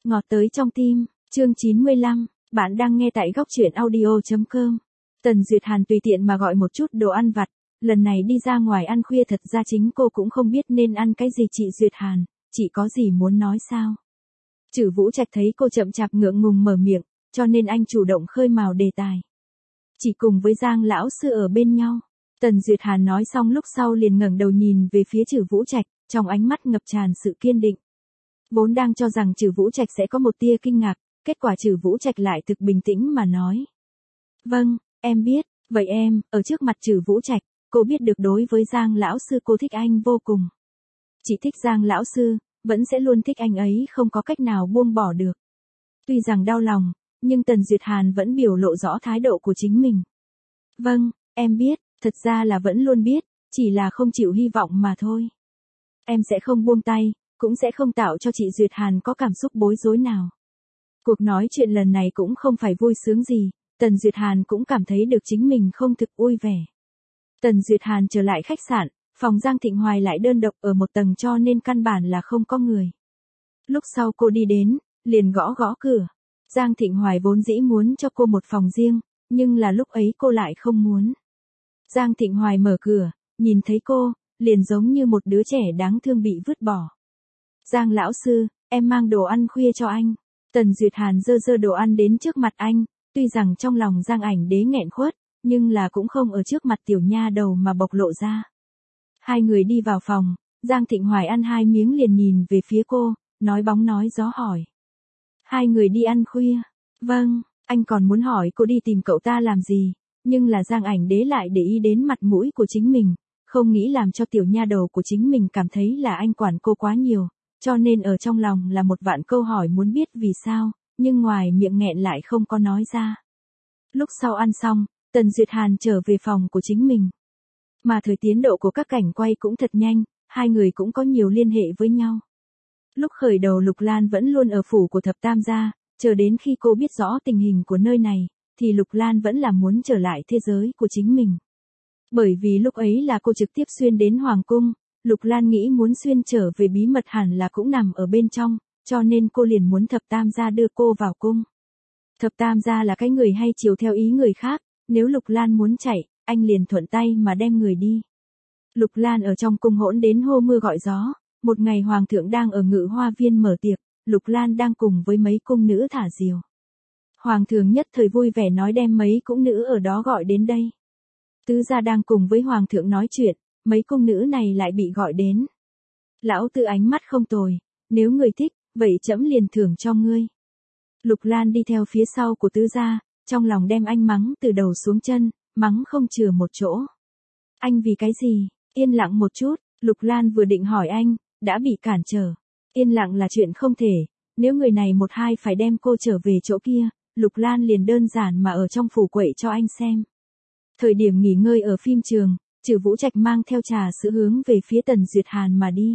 Ngọt tới trong tim, chương 95, bạn đang nghe tại góc truyện audio.com. Tần Duyệt Hàn tùy tiện mà gọi một chút đồ ăn vặt, lần này đi ra ngoài ăn khuya thật ra chính cô cũng không biết nên ăn cái gì. Chị Duyệt Hàn, chị có gì muốn nói sao? Trử Vũ Trạch thấy cô chậm chạp ngượng ngùng mở miệng, cho nên anh chủ động khơi mào đề tài. Chỉ cùng với Giang lão sư ở bên nhau. Tần Duyệt Hàn nói xong lúc sau liền ngẩng đầu nhìn về phía Trử Vũ Trạch, trong ánh mắt ngập tràn sự kiên định. Vốn đang cho rằng Trử Vũ Trạch sẽ có một tia kinh ngạc, kết quả Trử Vũ Trạch lại thực bình tĩnh mà nói. Vâng, em biết, vậy em, ở trước mặt Trử Vũ Trạch, cô biết được đối với Giang lão sư cô thích anh vô cùng. Chỉ thích Giang lão sư, vẫn sẽ luôn thích anh ấy, không có cách nào buông bỏ được. Tuy rằng đau lòng, nhưng Tần Duyệt Hàn vẫn biểu lộ rõ thái độ của chính mình. Vâng, em biết, thật ra là vẫn luôn biết, chỉ là không chịu hy vọng mà thôi. Em sẽ không buông tay, cũng sẽ không tạo cho chị Duyệt Hàn có cảm xúc bối rối nào. Cuộc nói chuyện lần này cũng không phải vui sướng gì, Tần Duyệt Hàn cũng cảm thấy được chính mình không thực vui vẻ. Tần Duyệt Hàn trở lại khách sạn, phòng Giang Thịnh Hoài lại đơn độc ở một tầng cho nên căn bản là không có người. Lúc sau cô đi đến, liền gõ gõ cửa. Giang Thịnh Hoài vốn dĩ muốn cho cô một phòng riêng, nhưng là lúc ấy cô lại không muốn. Giang Thịnh Hoài mở cửa, nhìn thấy cô, liền giống như một đứa trẻ đáng thương bị vứt bỏ. Giang lão sư, em mang đồ ăn khuya cho anh. Tần Duyệt Hàn dơ đồ ăn đến trước mặt anh, tuy rằng trong lòng Giang Ảnh Đế nghẹn khuất, nhưng là cũng không ở trước mặt tiểu nha đầu mà bộc lộ ra. Hai người đi vào phòng, Giang Thịnh Hoài ăn 2 miếng liền nhìn về phía cô, nói bóng nói gió hỏi. Hai người đi ăn khuya. Vâng, anh còn muốn hỏi cô đi tìm cậu ta làm gì, nhưng là Giang Ảnh Đế lại để ý đến mặt mũi của chính mình, không nghĩ làm cho tiểu nha đầu của chính mình cảm thấy là anh quản cô quá nhiều, cho nên ở trong lòng là một vạn câu hỏi muốn biết vì sao, nhưng ngoài miệng nghẹn lại không có nói ra. Lúc sau ăn xong, Tần Duyệt Hàn trở về phòng của chính mình. Mà thời tiến độ của các cảnh quay cũng thật nhanh, hai người cũng có nhiều liên hệ với nhau. Lúc khởi đầu Lục Lan vẫn luôn ở phủ của Thập Tam gia, chờ đến khi cô biết rõ tình hình của nơi này, thì Lục Lan vẫn là muốn trở lại thế giới của chính mình. Bởi vì lúc ấy là cô trực tiếp xuyên đến Hoàng cung, Lục Lan nghĩ muốn xuyên trở về bí mật hẳn là cũng nằm ở bên trong, cho nên cô liền muốn Thập Tam gia đưa cô vào cung. Thập Tam gia là cái người hay chiều theo ý người khác, nếu Lục Lan muốn chạy, anh liền thuận tay mà đem người đi. Lục Lan ở trong cung hỗn đến hô mưa gọi gió, một ngày Hoàng thượng đang ở Ngự Hoa Viên mở tiệc, Lục Lan đang cùng với mấy cung nữ thả diều. Hoàng thượng nhất thời vui vẻ nói đem mấy cung nữ ở đó gọi đến đây. Tứ gia đang cùng với Hoàng thượng nói chuyện, mấy cung nữ này lại bị gọi đến. Lão Tư ánh mắt không tồi, nếu người thích, vậy trẫm liền thưởng cho ngươi. Lục Lan đi theo phía sau của tứ gia, trong lòng đem anh mắng từ đầu xuống chân, mắng không chừa một chỗ. Anh vì cái gì? Yên lặng một chút, Lục Lan vừa định hỏi anh, đã bị cản trở. Yên lặng là chuyện không thể, nếu người này một hai phải đem cô trở về chỗ kia, Lục Lan liền đơn giản mà ở trong phủ quậy cho anh xem. Thời điểm nghỉ ngơi ở phim trường, Trử Vũ Trạch mang theo trà sữa hướng về phía Tần Duyệt Hàn mà đi.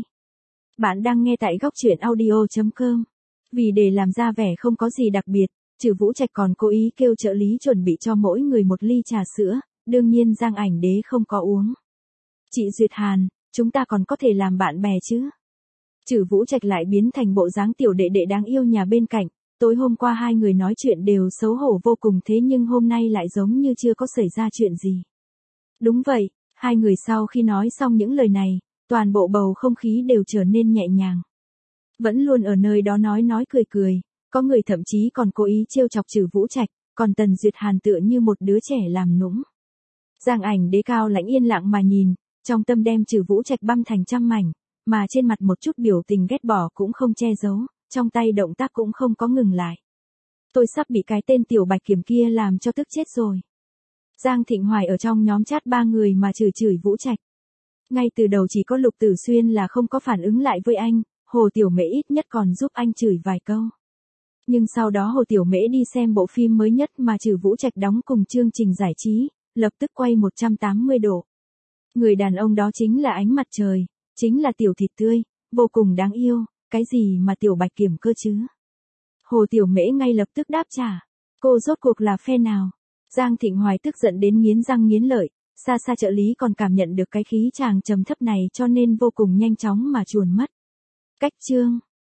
Bạn đang nghe tại góc truyện audio.com. Vì để làm ra vẻ không có gì đặc biệt, Trử Vũ Trạch còn cố ý kêu trợ lý chuẩn bị cho mỗi người một ly trà sữa, đương nhiên Giang Ảnh Đế không có uống. Chị Duyệt Hàn, chúng ta còn có thể làm bạn bè chứ? Trử Vũ Trạch lại biến thành bộ dáng tiểu đệ đệ đáng yêu nhà bên cạnh, tối hôm qua hai người nói chuyện đều xấu hổ vô cùng thế nhưng hôm nay lại giống như chưa có xảy ra chuyện gì. Đúng vậy, hai người sau khi nói xong những lời này, toàn bộ bầu không khí đều trở nên nhẹ nhàng. Vẫn luôn ở nơi đó nói cười cười, có người thậm chí còn cố ý trêu chọc Trử Vũ Trạch, còn Tần Duyệt Hàn tựa như một đứa trẻ làm nũng. Giang Ảnh Đế cao lãnh yên lặng mà nhìn, trong tâm đem Trử Vũ Trạch băm thành trăm mảnh, mà trên mặt một chút biểu tình ghét bỏ cũng không che giấu, trong tay động tác cũng không có ngừng lại. Tôi sắp bị cái tên tiểu Bạch Kiểm kia làm cho tức chết rồi. Giang Thịnh Hoài ở trong nhóm chat 3 người mà chửi Vũ Trạch. Ngay từ đầu chỉ có Lục Tử Xuyên là không có phản ứng lại với anh, Hồ Tiểu Mễ ít nhất còn giúp anh chửi vài câu. Nhưng sau đó Hồ Tiểu Mễ đi xem bộ phim mới nhất mà Trử Vũ Trạch đóng cùng chương trình giải trí, lập tức quay 180 độ. Người đàn ông đó chính là ánh mặt trời, chính là tiểu thịt tươi, vô cùng đáng yêu, cái gì mà tiểu Bạch Kiểm cơ chứ? Hồ Tiểu Mễ ngay lập tức đáp trả, cô rốt cuộc là phe nào? Giang Thịnh Hoài tức giận đến nghiến răng nghiến lợi, xa xa trợ lý còn cảm nhận được cái khí chàng trầm thấp này cho nên vô cùng nhanh chóng mà chuồn mất. Cách chương